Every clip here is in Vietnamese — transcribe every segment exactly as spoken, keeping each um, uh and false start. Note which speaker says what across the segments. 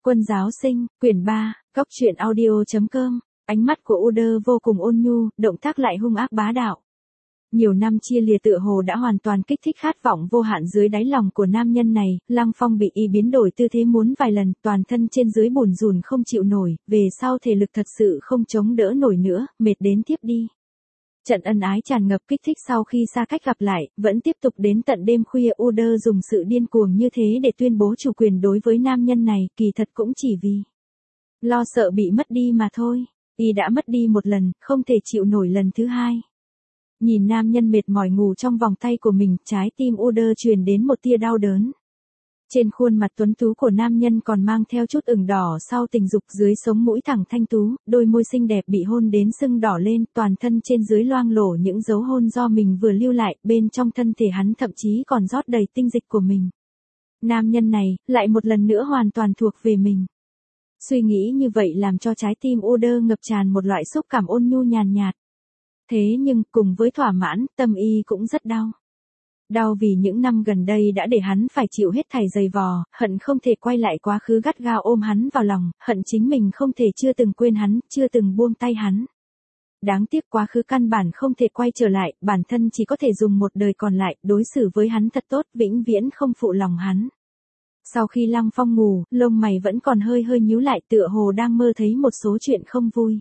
Speaker 1: Quân giáo sinh, quyển ba, góc truyện audio.com, ánh mắt của Uder vô cùng ôn nhu, động tác lại hung ác bá đạo. Nhiều năm chia lìa tựa hồ đã hoàn toàn kích thích khát vọng vô hạn dưới đáy lòng của nam nhân này, Lăng Phong bị y biến đổi tư thế muốn vài lần, toàn thân trên dưới bùn rùn không chịu nổi, về sau thể lực thật sự không chống đỡ nổi nữa, mệt đến tiếp đi. Trận ân ái tràn ngập kích thích sau khi xa cách gặp lại, vẫn tiếp tục đến tận đêm khuya. Uder dùng sự điên cuồng như thế để tuyên bố chủ quyền đối với nam nhân này, kỳ thật cũng chỉ vì lo sợ bị mất đi mà thôi. Y đã mất đi một lần, không thể chịu nổi lần thứ hai. Nhìn nam nhân mệt mỏi ngủ trong vòng tay của mình, trái tim Uder truyền đến một tia đau đớn. Trên khuôn mặt tuấn tú của nam nhân còn mang theo chút ửng đỏ sau tình dục, dưới sống mũi thẳng thanh tú, đôi môi xinh đẹp bị hôn đến sưng đỏ lên, toàn thân trên dưới loang lổ những dấu hôn do mình vừa lưu lại, bên trong thân thể hắn thậm chí còn rót đầy tinh dịch của mình. Nam nhân này, lại một lần nữa hoàn toàn thuộc về mình. Suy nghĩ như vậy làm cho trái tim Uder ngập tràn một loại xúc cảm ôn nhu nhàn nhạt. Thế nhưng, cùng với thỏa mãn, tâm y cũng rất đau. Đau vì những năm gần đây đã để hắn phải chịu hết thảy dày vò, hận không thể quay lại quá khứ gắt gao ôm hắn vào lòng, hận chính mình không thể chưa từng quên hắn, chưa từng buông tay hắn. Đáng tiếc quá khứ căn bản không thể quay trở lại, bản thân chỉ có thể dùng một đời còn lại, đối xử với hắn thật tốt, vĩnh viễn không phụ lòng hắn. Sau khi Lăng Phong ngủ, lông mày vẫn còn hơi hơi nhíu lại, tựa hồ đang mơ thấy một số chuyện không vui.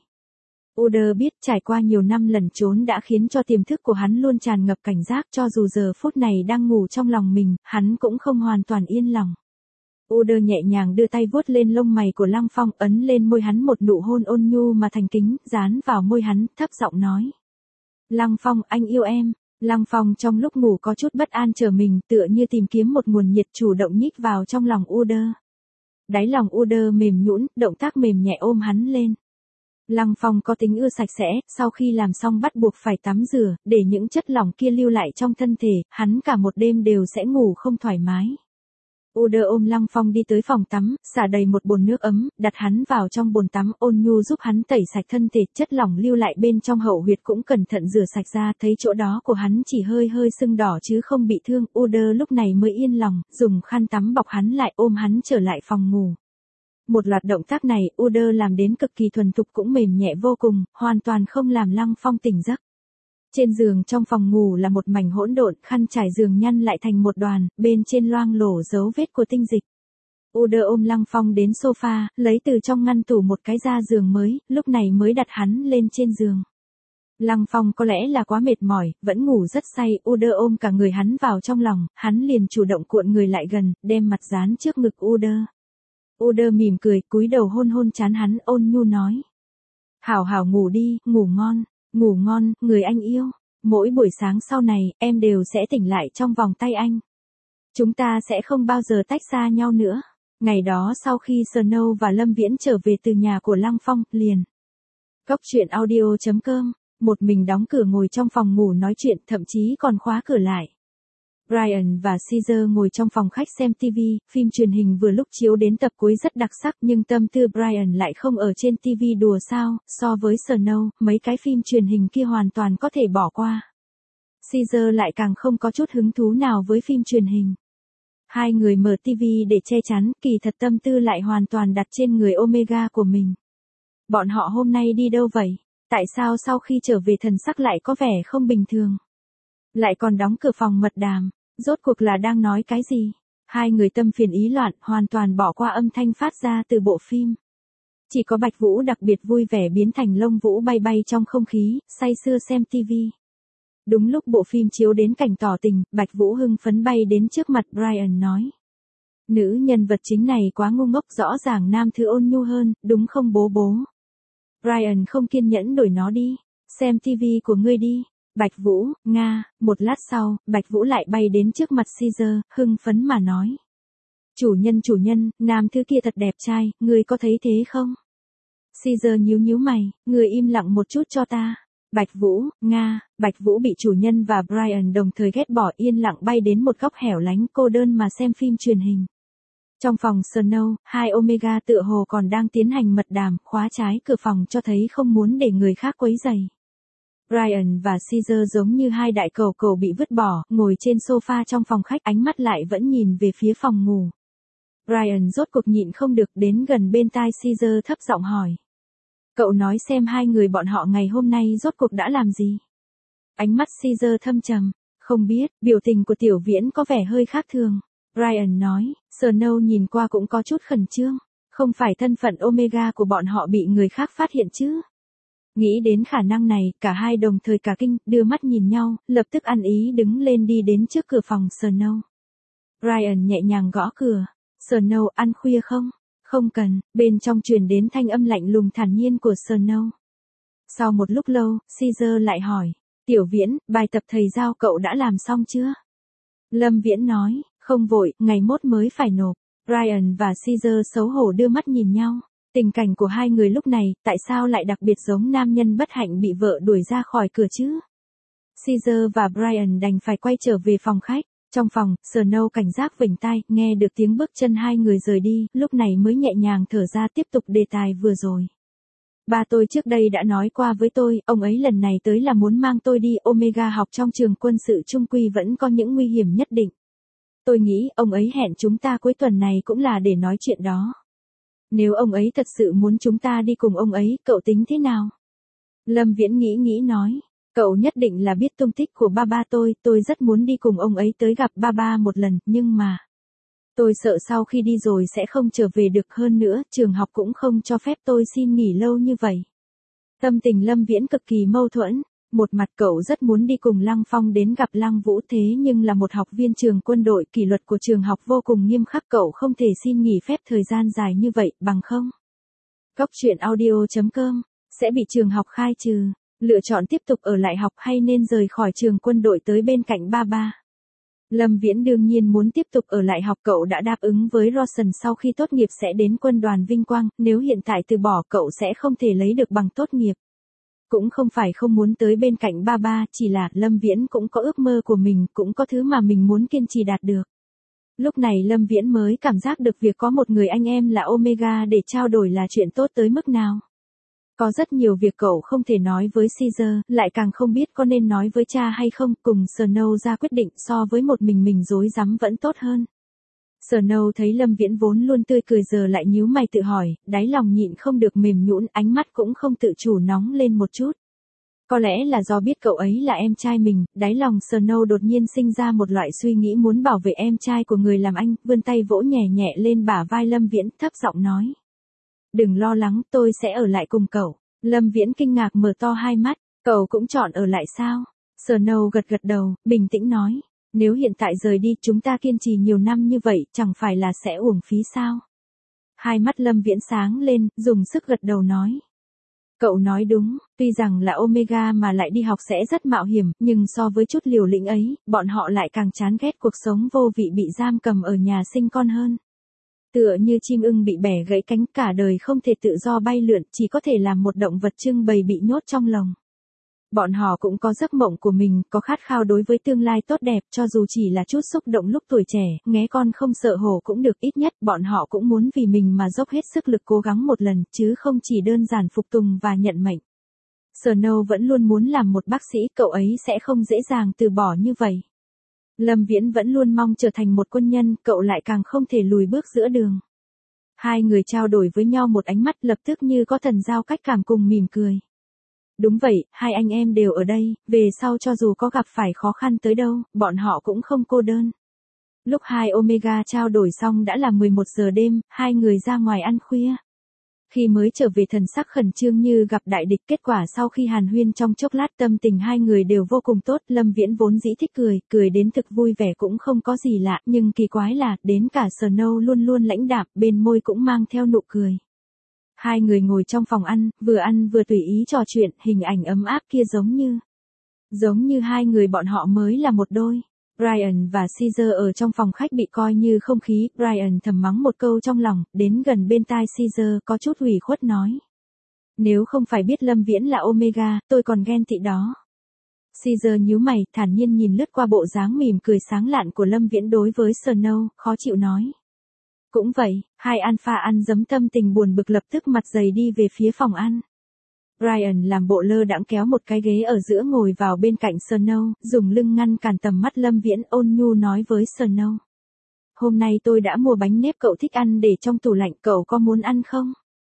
Speaker 1: Uder biết trải qua nhiều năm lẩn trốn đã khiến cho tiềm thức của hắn luôn tràn ngập cảnh giác, cho dù giờ phút này đang ngủ trong lòng mình, hắn cũng không hoàn toàn yên lòng. Uder nhẹ nhàng đưa tay vuốt lên lông mày của Lăng Phong, ấn lên môi hắn một nụ hôn ôn nhu mà thành kính, dán vào môi hắn, thấp giọng nói. Lăng Phong, anh yêu em. Lăng Phong trong lúc ngủ có chút bất an trở mình, tựa như tìm kiếm một nguồn nhiệt chủ động nhích vào trong lòng Uder. Đáy lòng Uder mềm nhũn, động tác mềm nhẹ ôm hắn lên. Lăng Phong có tính ưa sạch sẽ, sau khi làm xong bắt buộc phải tắm rửa, để những chất lỏng kia lưu lại trong thân thể, hắn cả một đêm đều sẽ ngủ không thoải mái. Uder ôm Lăng Phong đi tới phòng tắm, xả đầy một bồn nước ấm, đặt hắn vào trong bồn tắm, ôn nhu giúp hắn tẩy sạch thân thể, chất lỏng lưu lại bên trong hậu huyệt cũng cẩn thận rửa sạch ra, thấy chỗ đó của hắn chỉ hơi hơi sưng đỏ chứ không bị thương, Uder lúc này mới yên lòng, dùng khăn tắm bọc hắn lại, ôm hắn trở lại phòng ngủ. Một loạt động tác này, Uder làm đến cực kỳ thuần thục cũng mềm nhẹ vô cùng, hoàn toàn không làm Lăng Phong tỉnh giấc. Trên giường trong phòng ngủ là một mảnh hỗn độn, khăn trải giường nhăn lại thành một đoàn, bên trên loang lổ dấu vết của tinh dịch. Uder ôm Lăng Phong đến sofa, lấy từ trong ngăn tủ một cái da giường mới, lúc này mới đặt hắn lên trên giường. Lăng Phong có lẽ là quá mệt mỏi, vẫn ngủ rất say, Uder ôm cả người hắn vào trong lòng, hắn liền chủ động cuộn người lại gần, đem mặt dán trước ngực Uder. Uder mỉm cười, cúi đầu hôn hôn trán hắn, ôn nhu nói. Hảo hảo ngủ đi, ngủ ngon, ngủ ngon, người anh yêu. Mỗi buổi sáng sau này, em đều sẽ tỉnh lại trong vòng tay anh. Chúng ta sẽ không bao giờ tách xa nhau nữa. Ngày đó sau khi Snow và Lâm Viễn trở về từ nhà của Lăng Phong, liền. Góc truyện audio.com, một mình đóng cửa ngồi trong phòng ngủ nói chuyện, thậm chí còn khóa cửa lại. Brian và Caesar ngồi trong phòng khách xem ti vi, phim truyền hình vừa lúc chiếu đến tập cuối rất đặc sắc nhưng tâm tư Brian lại không ở trên ti vi đùa sao, so với Snow, mấy cái phim truyền hình kia hoàn toàn có thể bỏ qua. Caesar lại càng không có chút hứng thú nào với phim truyền hình. Hai người mở ti vi để che chắn, kỳ thật tâm tư lại hoàn toàn đặt trên người Omega của mình. Bọn họ hôm nay đi đâu vậy? Tại sao sau khi trở về thần sắc lại có vẻ không bình thường? Lại còn đóng cửa phòng mật đàm, rốt cuộc là đang nói cái gì? Hai người tâm phiền ý loạn, hoàn toàn bỏ qua âm thanh phát ra từ bộ phim. Chỉ có Bạch Vũ đặc biệt vui vẻ biến thành lông vũ bay bay trong không khí, say sưa xem ti vi. Đúng lúc bộ phim chiếu đến cảnh tỏ tình, Bạch Vũ hưng phấn bay đến trước mặt Brian nói. Nữ nhân vật chính này quá ngu ngốc, rõ ràng nam thư ôn nhu hơn, đúng không bố bố? Brian không kiên nhẫn đổi nó đi, xem ti vi của ngươi đi. Bạch Vũ, Nga, một lát sau, Bạch Vũ lại bay đến trước mặt Caesar, hưng phấn mà nói. Chủ nhân chủ nhân, nam thứ kia thật đẹp trai, ngươi có thấy thế không? Caesar nhíu nhíu mày, ngươi im lặng một chút cho ta. Bạch Vũ, Nga, Bạch Vũ bị chủ nhân và Brian đồng thời ghét bỏ, yên lặng bay đến một góc hẻo lánh cô đơn mà xem phim truyền hình. Trong phòng Snow, hai Omega tựa hồ còn đang tiến hành mật đàm, khóa trái cửa phòng cho thấy không muốn để người khác quấy rầy. Brian và Caesar giống như hai đại cầu cầu bị vứt bỏ, ngồi trên sofa trong phòng khách, ánh mắt lại vẫn nhìn về phía phòng ngủ. Brian rốt cuộc nhịn không được đến gần bên tai Caesar thấp giọng hỏi. Cậu nói xem hai người bọn họ ngày hôm nay rốt cuộc đã làm gì? Ánh mắt Caesar thâm trầm. Không biết, biểu tình của Tiểu Viễn có vẻ hơi khác thường. Brian nói, Snow nhìn qua cũng có chút khẩn trương. Không phải thân phận Omega của bọn họ bị người khác phát hiện chứ? Nghĩ đến khả năng này, cả hai đồng thời cả kinh, đưa mắt nhìn nhau, lập tức ăn ý đứng lên đi đến trước cửa phòng Snow. Brian nhẹ nhàng gõ cửa. Snow, ăn khuya không? Không cần, bên trong truyền đến thanh âm lạnh lùng thản nhiên của Snow. Sau một lúc lâu, Caesar lại hỏi. Tiểu Viễn, bài tập thầy giao cậu đã làm xong chưa? Lâm Viễn nói, không vội, ngày mốt mới phải nộp. Brian và Caesar xấu hổ đưa mắt nhìn nhau. Tình cảnh của hai người lúc này, tại sao lại đặc biệt giống nam nhân bất hạnh bị vợ đuổi ra khỏi cửa chứ? Caesar và Brian đành phải quay trở về phòng khách. Trong phòng, Snow cảnh giác vểnh tai, nghe được tiếng bước chân hai người rời đi, lúc này mới nhẹ nhàng thở ra tiếp tục đề tài vừa rồi. Ba tôi trước đây đã nói qua với tôi, ông ấy lần này tới là muốn mang tôi đi Omega học trong trường quân sự trung quy vẫn có những nguy hiểm nhất định. Tôi nghĩ ông ấy hẹn chúng ta cuối tuần này cũng là để nói chuyện đó. Nếu ông ấy thật sự muốn chúng ta đi cùng ông ấy, cậu tính thế nào? Lâm Viễn nghĩ nghĩ nói, cậu nhất định là biết tung tích của ba ba tôi, tôi rất muốn đi cùng ông ấy tới gặp ba ba một lần, nhưng mà... Tôi sợ sau khi đi rồi sẽ không trở về được, hơn nữa, trường học cũng không cho phép tôi xin nghỉ lâu như vậy. Tâm tình Lâm Viễn cực kỳ mâu thuẫn, một mặt cậu rất muốn đi cùng Lăng Phong đến gặp Lăng Vũ, thế nhưng là một học viên trường quân đội, kỷ luật của trường học vô cùng nghiêm khắc, cậu không thể xin nghỉ phép thời gian dài như vậy, bằng không. Góc truyện audio chấm com, sẽ bị trường học khai trừ, lựa chọn tiếp tục ở lại học hay nên rời khỏi trường quân đội tới bên cạnh ba ba. Lâm Viễn đương nhiên muốn tiếp tục ở lại học, cậu đã đáp ứng với Rawson sau khi tốt nghiệp sẽ đến quân đoàn vinh quang, nếu hiện tại từ bỏ cậu sẽ không thể lấy được bằng tốt nghiệp. Cũng không phải không muốn tới bên cạnh ba ba, chỉ là Lâm Viễn cũng có ước mơ của mình, cũng có thứ mà mình muốn kiên trì đạt được. Lúc này Lâm Viễn mới cảm giác được việc có một người anh em là Omega để trao đổi là chuyện tốt tới mức nào. Có rất nhiều việc cậu không thể nói với Caesar, lại càng không biết có nên nói với cha hay không, cùng Snow ra quyết định so với một mình mình rối rắm vẫn tốt hơn. Snow thấy Lâm Viễn vốn luôn tươi cười giờ lại nhíu mày tự hỏi, đáy lòng nhịn không được mềm nhũn, ánh mắt cũng không tự chủ nóng lên một chút. Có lẽ là do biết cậu ấy là em trai mình, đáy lòng Snow đột nhiên sinh ra một loại suy nghĩ muốn bảo vệ em trai của người làm anh, vươn tay vỗ nhẹ nhẹ lên bả vai Lâm Viễn, thấp giọng nói. Đừng lo lắng, tôi sẽ ở lại cùng cậu. Lâm Viễn kinh ngạc mở to hai mắt, cậu cũng chọn ở lại sao? Snow gật gật đầu, bình tĩnh nói. Nếu hiện tại rời đi chúng ta kiên trì nhiều năm như vậy chẳng phải là sẽ uổng phí sao? Hai mắt Lâm Viễn sáng lên, dùng sức gật đầu nói. Cậu nói đúng, tuy rằng là Omega mà lại đi học sẽ rất mạo hiểm, nhưng so với chút liều lĩnh ấy, bọn họ lại càng chán ghét cuộc sống vô vị bị giam cầm ở nhà sinh con hơn. Tựa như chim ưng bị bẻ gãy cánh, cả đời không thể tự do bay lượn, chỉ có thể làm một động vật trưng bày bị nhốt trong lồng. Bọn họ cũng có giấc mộng của mình, có khát khao đối với tương lai tốt đẹp, cho dù chỉ là chút xúc động lúc tuổi trẻ, nghé con không sợ hổ cũng được, ít nhất bọn họ cũng muốn vì mình mà dốc hết sức lực cố gắng một lần, chứ không chỉ đơn giản phục tùng và nhận mệnh. Snow vẫn luôn muốn làm một bác sĩ, cậu ấy sẽ không dễ dàng từ bỏ như vậy. Lâm Viễn vẫn luôn mong trở thành một quân nhân, cậu lại càng không thể lùi bước giữa đường. Hai người trao đổi với nhau một ánh mắt, lập tức như có thần giao cách cảm, cùng mỉm cười. Đúng vậy, hai anh em đều ở đây, về sau cho dù có gặp phải khó khăn tới đâu, bọn họ cũng không cô đơn. Lúc hai Omega trao đổi xong đã là mười một giờ đêm, hai người ra ngoài ăn khuya. Khi mới trở về thần sắc khẩn trương như gặp đại địch, kết quả sau khi hàn huyên trong chốc lát tâm tình hai người đều vô cùng tốt. Lâm Viễn vốn dĩ thích cười, cười đến thực vui vẻ cũng không có gì lạ, nhưng kỳ quái là, đến cả Snow luôn luôn lãnh đạm, bên môi cũng mang theo nụ cười. Hai người ngồi trong phòng ăn, vừa ăn vừa tùy ý trò chuyện, hình ảnh ấm áp kia giống như, giống như hai người bọn họ mới là một đôi. Brian và Caesar ở trong phòng khách bị coi như không khí, Brian thầm mắng một câu trong lòng, đến gần bên tai Caesar có chút ủy khuất nói. Nếu không phải biết Lâm Viễn là Omega, tôi còn ghen tị đó. Caesar nhíu mày, thản nhiên nhìn lướt qua bộ dáng mỉm cười sáng lạn của Lâm Viễn đối với Snow, khó chịu nói. Cũng vậy, hai alpha ăn dấm tâm tình buồn bực lập tức mặt dày đi về phía phòng ăn. Brian làm bộ lơ đãng kéo một cái ghế ở giữa ngồi vào bên cạnh Snow, dùng lưng ngăn cản tầm mắt Lâm Viễn, ôn nhu nói với Snow. hôm nay tôi đã mua bánh nếp cậu thích ăn để trong tủ lạnh, cậu có muốn ăn không?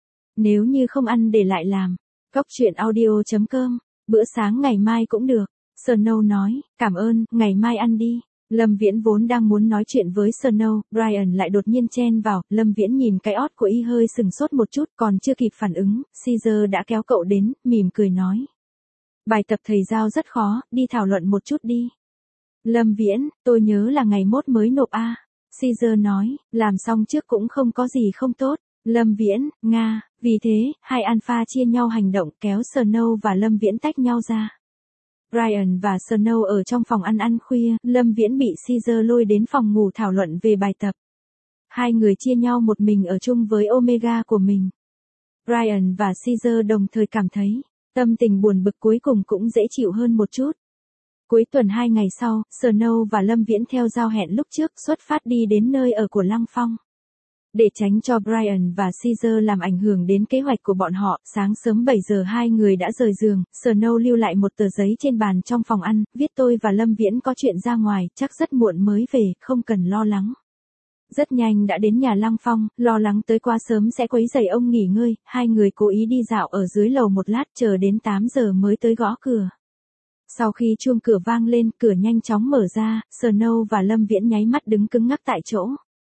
Speaker 1: Nếu như không ăn để lại làm. Cóc truyện audio chấm com, bữa sáng ngày mai cũng được. Snow nói, cảm ơn, ngày mai ăn đi. Lâm Viễn vốn đang muốn nói chuyện với Snow, Brian lại đột nhiên chen vào, Lâm Viễn nhìn cái ót của y hơi sừng sốt một chút, còn chưa kịp phản ứng, Caesar đã kéo cậu đến, mỉm cười nói. Bài tập thầy giao rất khó, đi thảo luận một chút đi. Lâm Viễn, tôi nhớ là ngày mốt mới nộp a. Caesar nói, làm xong trước cũng không có gì không tốt. Lâm Viễn, Nga, vì thế, hai alpha chia nhau hành động kéo Snow và Lâm Viễn tách nhau ra. Brian và Snow ở trong phòng ăn ăn khuya, Lâm Viễn bị Caesar lôi đến phòng ngủ thảo luận về bài tập. Hai người chia nhau một mình ở chung với Omega của mình. Brian và Caesar đồng thời cảm thấy, tâm tình buồn bực cuối cùng cũng dễ chịu hơn một chút. Cuối tuần hai ngày sau, Snow và Lâm Viễn theo giao hẹn lúc trước xuất phát đi đến nơi ở của Lăng Phong. Để tránh cho Brian và Caesar làm ảnh hưởng đến kế hoạch của bọn họ, sáng sớm bảy giờ hai người đã rời giường, Snow lưu lại một tờ giấy trên bàn trong phòng ăn, viết tôi và Lâm Viễn có chuyện ra ngoài, chắc rất muộn mới về, không cần lo lắng. Rất nhanh đã đến nhà Lăng Phong, lo lắng tới quá sớm sẽ quấy rầy ông nghỉ ngơi, hai người cố ý đi dạo ở dưới lầu một lát chờ đến tám giờ mới tới gõ cửa. Sau khi chuông cửa vang lên, cửa nhanh chóng mở ra, Snow và Lâm Viễn nháy mắt đứng cứng ngắc tại chỗ.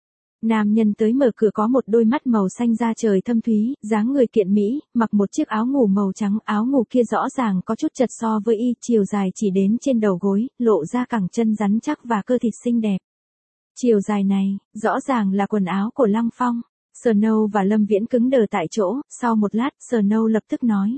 Speaker 1: Nam nhân tới mở cửa có một đôi mắt màu xanh da trời thâm thúy, dáng người kiện mỹ, mặc một chiếc áo ngủ màu trắng, áo ngủ kia rõ ràng có chút chật so với y, chiều dài chỉ đến trên đầu gối, lộ ra cẳng chân rắn chắc và cơ thịt xinh đẹp. Chiều dài này, rõ ràng là quần áo của Lăng Phong. Snow và Lâm Viễn cứng đờ tại chỗ, sau một lát, Snow lập tức nói.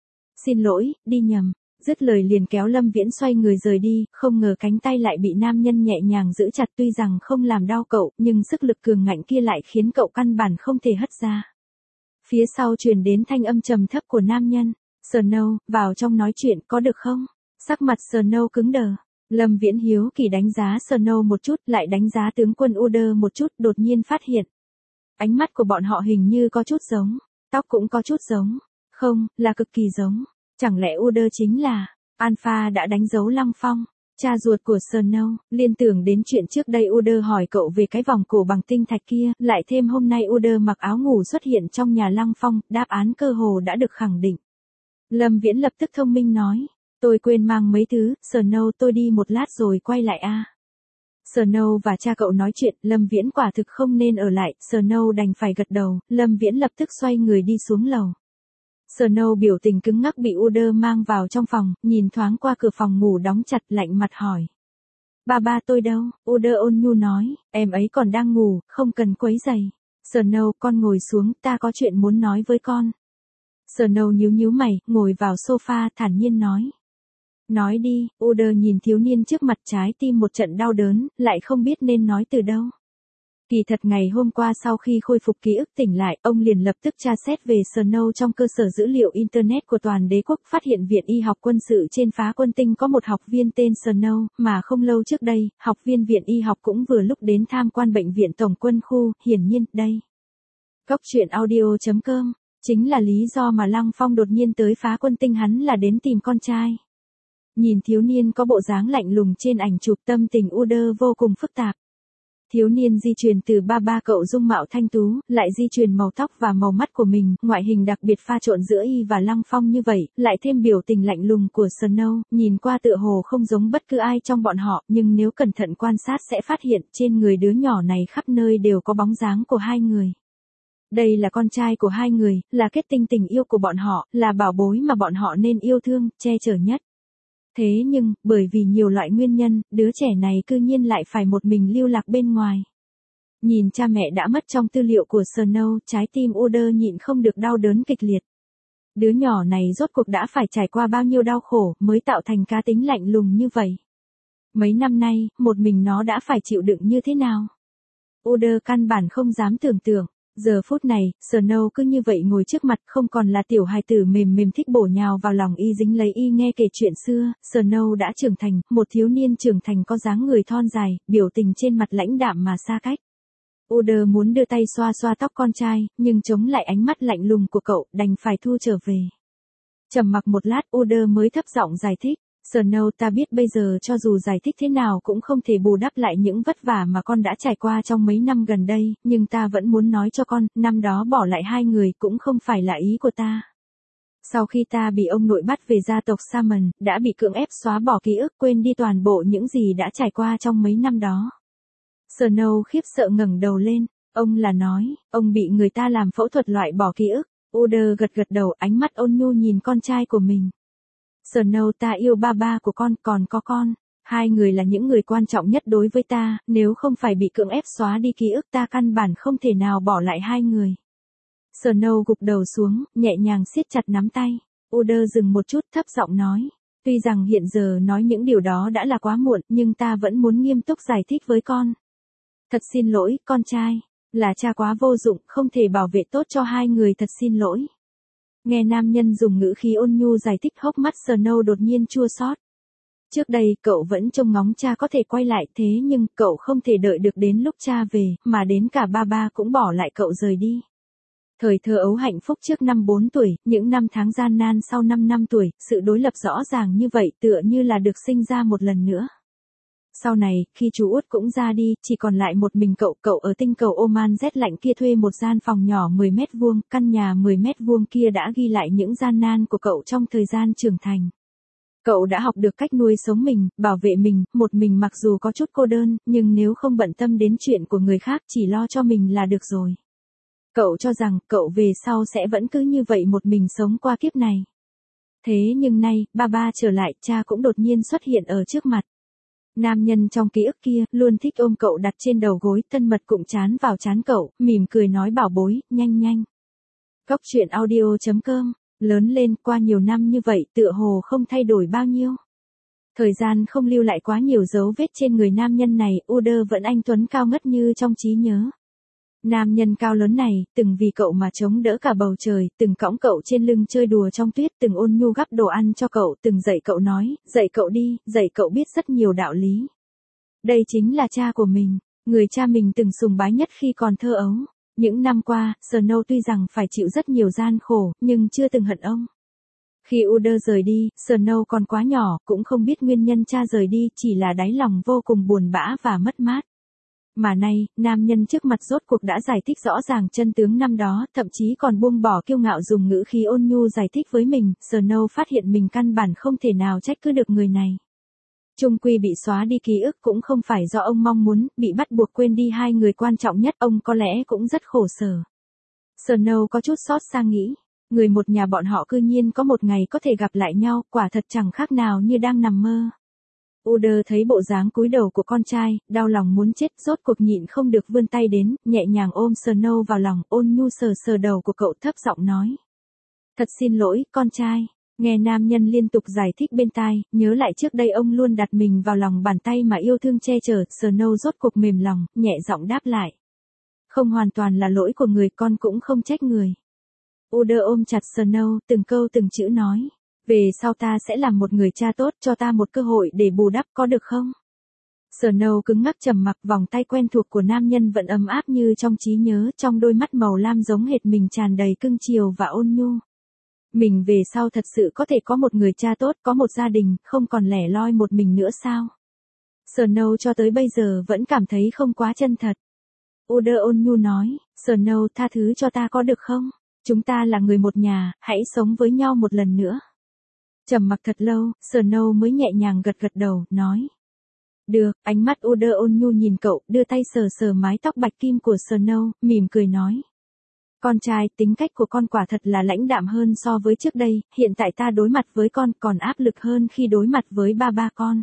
Speaker 1: Xin lỗi, đi nhầm. Dứt lời liền kéo Lâm Viễn xoay người rời đi, không ngờ cánh tay lại bị nam nhân nhẹ nhàng giữ chặt, tuy rằng không làm đau cậu, nhưng sức lực cường ngạnh kia lại khiến cậu căn bản không thể hất ra. Phía sau truyền đến thanh âm trầm thấp của nam nhân. Snow, vào trong nói chuyện có được không? Sắc mặt Snow cứng đờ. Lâm Viễn hiếu kỳ đánh giá Snow một chút, lại đánh giá tướng quân Uder một chút, đột nhiên phát hiện. Ánh mắt của bọn họ hình như có chút giống, tóc cũng có chút giống. Không, là cực kỳ giống. Chẳng lẽ Uder chính là Alpha đã đánh dấu Lăng Phong, cha ruột của Snow? Liên tưởng đến chuyện trước đây Uder hỏi cậu về cái vòng cổ bằng tinh thạch kia, lại thêm hôm nay Uder mặc áo ngủ xuất hiện trong nhà Lăng Phong, đáp án cơ hồ đã được khẳng định. Lâm Viễn lập tức thông minh nói, tôi quên mang mấy thứ, Snow tôi đi một lát rồi quay lại a. Snow và cha cậu nói chuyện, Lâm Viễn quả thực không nên ở lại, Snow đành phải gật đầu, Lâm Viễn lập tức xoay người đi xuống lầu. Snow biểu tình cứng ngắc bị Uder mang vào trong phòng, nhìn thoáng qua cửa phòng ngủ đóng chặt, lạnh mặt hỏi. Ba ba tôi đâu? Uder ôn nhu nói, em ấy còn đang ngủ, không cần quấy rầy. Snow, con ngồi xuống, ta có chuyện muốn nói với con. Snow nhíu nhíu mày, ngồi vào sofa, thản nhiên nói. Nói đi. Uder nhìn thiếu niên trước mặt, trái tim một trận đau đớn, lại không biết nên nói từ đâu. Kỳ thật ngày hôm qua sau khi khôi phục ký ức tỉnh lại, ông liền lập tức tra xét về Snow trong cơ sở dữ liệu Internet của toàn đế quốc, phát hiện Viện Y học quân sự trên Phá Quân Tinh có một học viên tên Snow, mà không lâu trước đây, học viên Viện Y học cũng vừa lúc đến tham quan bệnh viện Tổng quân khu, hiển nhiên, đây. Cóc truyện audio chấm com, chính là lý do mà Lăng Phong đột nhiên tới Phá Quân Tinh, hắn là đến tìm con trai. Nhìn thiếu niên có bộ dáng lạnh lùng trên ảnh chụp, tâm tình Uder vô cùng phức tạp. Thiếu niên di truyền từ ba ba cậu dung mạo thanh tú, lại di truyền màu tóc và màu mắt của mình, ngoại hình đặc biệt pha trộn giữa y và Lăng Phong như vậy, lại thêm biểu tình lạnh lùng của Snow, nhìn qua tựa hồ không giống bất cứ ai trong bọn họ, nhưng nếu cẩn thận quan sát sẽ phát hiện trên người đứa nhỏ này khắp nơi đều có bóng dáng của hai người. Đây là con trai của hai người, là kết tinh tình yêu của bọn họ, là bảo bối mà bọn họ nên yêu thương, che chở nhất. Thế nhưng, bởi vì nhiều loại nguyên nhân, đứa trẻ này cư nhiên lại phải một mình lưu lạc bên ngoài. Nhìn cha mẹ đã mất trong tư liệu của Snow, trái tim Uder nhịn không được đau đớn kịch liệt. Đứa nhỏ này rốt cuộc đã phải trải qua bao nhiêu đau khổ, mới tạo thành cá tính lạnh lùng như vậy. Mấy năm nay, một mình nó đã phải chịu đựng như thế nào? Uder căn bản không dám tưởng tượng. Giờ phút này, Snow cứ như vậy ngồi trước mặt, không còn là tiểu hài tử mềm mềm thích bổ nhào vào lòng y dính lấy y nghe kể chuyện xưa, Snow đã trưởng thành, một thiếu niên trưởng thành có dáng người thon dài, biểu tình trên mặt lãnh đạm mà xa cách. Uder muốn đưa tay xoa xoa tóc con trai, nhưng chống lại ánh mắt lạnh lùng của cậu, đành phải thu trở về. Trầm mặc một lát, Uder mới thấp giọng giải thích, Snow, ta biết bây giờ cho dù giải thích thế nào cũng không thể bù đắp lại những vất vả mà con đã trải qua trong mấy năm gần đây, nhưng ta vẫn muốn nói cho con, năm đó bỏ lại hai người cũng không phải là ý của ta. Sau khi ta bị ông nội bắt về gia tộc Salmon, đã bị cưỡng ép xóa bỏ ký ức, quên đi toàn bộ những gì đã trải qua trong mấy năm đó. Snow khiếp sợ ngẩng đầu lên, ông là nói, ông bị người ta làm phẫu thuật loại bỏ ký ức. Uder gật gật đầu, ánh mắt ôn nhu nhìn con trai của mình. Snow, ta yêu ba ba của con, còn có con. Hai người là những người quan trọng nhất đối với ta, nếu không phải bị cưỡng ép xóa đi ký ức ta căn bản không thể nào bỏ lại hai người. Snow gục đầu xuống, nhẹ nhàng siết chặt nắm tay. Uder dừng một chút, thấp giọng nói. Tuy rằng hiện giờ nói những điều đó đã là quá muộn, nhưng ta vẫn muốn nghiêm túc giải thích với con. Thật xin lỗi, con trai. Là cha quá vô dụng, không thể bảo vệ tốt cho hai người, thật xin lỗi. Nghe nam nhân dùng ngữ khí ôn nhu giải thích, hốc mắt Snow đột nhiên chua xót. Trước đây cậu vẫn trông ngóng cha có thể quay lại, thế nhưng cậu không thể đợi được đến lúc cha về, mà đến cả ba ba cũng bỏ lại cậu rời đi. Thời thơ ấu hạnh phúc trước năm bốn tuổi, những năm tháng gian nan sau năm năm tuổi, sự đối lập rõ ràng như vậy tựa như là được sinh ra một lần nữa. Sau này, khi chú út cũng ra đi, chỉ còn lại một mình cậu, cậu ở tinh cầu Oman rét lạnh kia thuê một gian phòng nhỏ mười mét vuông, căn nhà mười mét vuông kia đã ghi lại những gian nan của cậu trong thời gian trưởng thành. Cậu đã học được cách nuôi sống mình, bảo vệ mình, một mình mặc dù có chút cô đơn, nhưng nếu không bận tâm đến chuyện của người khác, chỉ lo cho mình là được rồi. Cậu cho rằng, cậu về sau sẽ vẫn cứ như vậy một mình sống qua kiếp này. Thế nhưng nay, ba ba trở lại, cha cũng đột nhiên xuất hiện ở trước mặt. Nam nhân trong ký ức kia, luôn thích ôm cậu đặt trên đầu gối, thân mật cụm trán vào trán cậu, mỉm cười nói bảo bối, nhanh nhanh. Góc truyện audio chấm com, lớn lên qua nhiều năm như vậy tựa hồ không thay đổi bao nhiêu. Thời gian không lưu lại quá nhiều dấu vết trên người nam nhân này, Uder vẫn anh tuấn cao ngất như trong trí nhớ. Nam nhân cao lớn này, từng vì cậu mà chống đỡ cả bầu trời, từng cõng cậu trên lưng chơi đùa trong tuyết, từng ôn nhu gắp đồ ăn cho cậu, từng dạy cậu nói, dạy cậu đi, dạy cậu biết rất nhiều đạo lý. Đây chính là cha của mình, người cha mình từng sùng bái nhất khi còn thơ ấu. Những năm qua, Snow tuy rằng phải chịu rất nhiều gian khổ, nhưng chưa từng hận ông. Khi Uder rời đi, Snow còn quá nhỏ, cũng không biết nguyên nhân cha rời đi, chỉ là đáy lòng vô cùng buồn bã và mất mát. Mà nay, nam nhân trước mặt rốt cuộc đã giải thích rõ ràng chân tướng năm đó, thậm chí còn buông bỏ kiêu ngạo dùng ngữ khí ôn nhu giải thích với mình, Snow phát hiện mình căn bản không thể nào trách cứ được người này. Chung quy bị xóa đi ký ức cũng không phải do ông mong muốn, bị bắt buộc quên đi hai người quan trọng nhất, ông có lẽ cũng rất khổ sở. Snow có chút xót xa nghĩ, người một nhà bọn họ cư nhiên có một ngày có thể gặp lại nhau, quả thật chẳng khác nào như đang nằm mơ. Uder thấy bộ dáng cúi đầu của con trai, đau lòng muốn chết, rốt cuộc nhịn không được vươn tay đến, nhẹ nhàng ôm Snow vào lòng, ôn nhu sờ sờ đầu của cậu, thấp giọng nói. Thật xin lỗi, con trai. Nghe nam nhân liên tục giải thích bên tai, nhớ lại trước đây ông luôn đặt mình vào lòng bàn tay mà yêu thương che chở, Snow rốt cuộc mềm lòng, nhẹ giọng đáp lại. Không hoàn toàn là lỗi của người, con cũng không trách người. Uder ôm chặt Snow, từng câu từng chữ nói. Về sau ta sẽ làm một người cha tốt, cho ta một cơ hội để bù đắp, có được không? Snow cứng ngắc trầm mặc, vòng tay quen thuộc của nam nhân vẫn ấm áp như trong trí nhớ, trong đôi mắt màu lam giống hệt mình tràn đầy cưng chiều và ôn nhu. Mình về sau thật sự có thể có một người cha tốt, có một gia đình, không còn lẻ loi một mình nữa sao? Snow cho tới bây giờ vẫn cảm thấy không quá chân thật. Uder ôn nhu nói, Snow tha thứ cho ta có được không? Chúng ta là người một nhà, hãy sống với nhau một lần nữa. Trầm mặc thật lâu, Snow mới nhẹ nhàng gật gật đầu, nói. Được, ánh mắt Uder ôn nhu nhìn cậu, đưa tay sờ sờ mái tóc bạch kim của Snow, mỉm cười nói. Con trai, tính cách của con quả thật là lãnh đạm hơn so với trước đây, hiện tại ta đối mặt với con còn áp lực hơn khi đối mặt với ba ba con.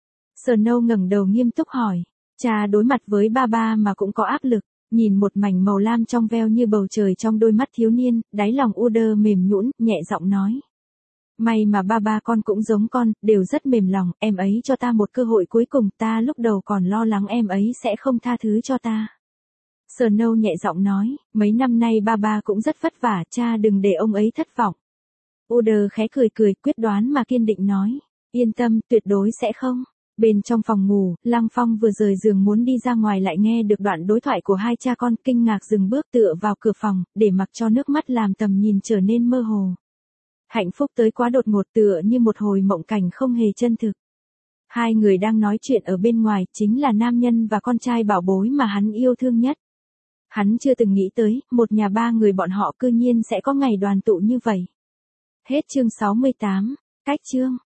Speaker 1: Snow ngẩng đầu nghiêm túc hỏi, cha đối mặt với ba ba mà cũng có áp lực, nhìn một mảnh màu lam trong veo như bầu trời trong đôi mắt thiếu niên, đáy lòng Uder mềm nhũn, nhẹ giọng nói. May mà ba ba con cũng giống con, đều rất mềm lòng, em ấy cho ta một cơ hội cuối cùng, ta lúc đầu còn lo lắng em ấy sẽ không tha thứ cho ta. Snow nhẹ giọng nói, mấy năm nay ba ba cũng rất vất vả, cha đừng để ông ấy thất vọng. Uder khẽ cười cười, quyết đoán mà kiên định nói, yên tâm, tuyệt đối sẽ không. Bên trong phòng ngủ, Lăng Phong vừa rời giường muốn đi ra ngoài lại nghe được đoạn đối thoại của hai cha con, kinh ngạc dừng bước tựa vào cửa phòng, để mặc cho nước mắt làm tầm nhìn trở nên mơ hồ. Hạnh phúc tới quá đột ngột tựa như một hồi mộng cảnh không hề chân thực. Hai người đang nói chuyện ở bên ngoài chính là nam nhân và con trai bảo bối mà hắn yêu thương nhất. Hắn chưa từng nghĩ tới, một nhà ba người bọn họ cư nhiên sẽ có ngày đoàn tụ như vậy. Hết chương sáu mươi tám, cách chương.